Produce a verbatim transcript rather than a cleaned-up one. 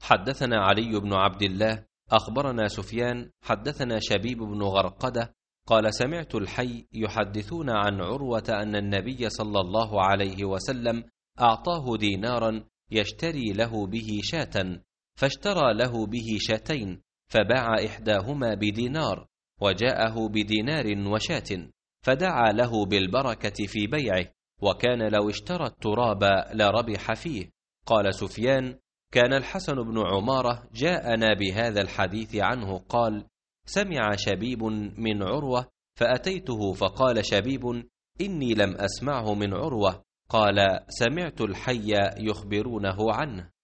حدثنا علي بن عبد الله أخبرنا سفيان حدثنا شبيب بن غرقدة قال سمعت الحي يحدثون عن عروة أن النبي صلى الله عليه وسلم أعطاه دينارا يشتري له به شاة، فاشترى له به شاتين، فباع إحداهما بدينار وجاءه بدينار وشاة، فدعا له بالبركة في بيعه، وكان لو اشترى التراب لربح فيه. قال سفيان: كان الحسن بن عمارة جاءنا بهذا الحديث عنه قال: سمع شبيب من عروة، فأتيته فقال شبيب: إني لم أسمعه من عروة. قال: سمعت الحي يخبرونه عنه.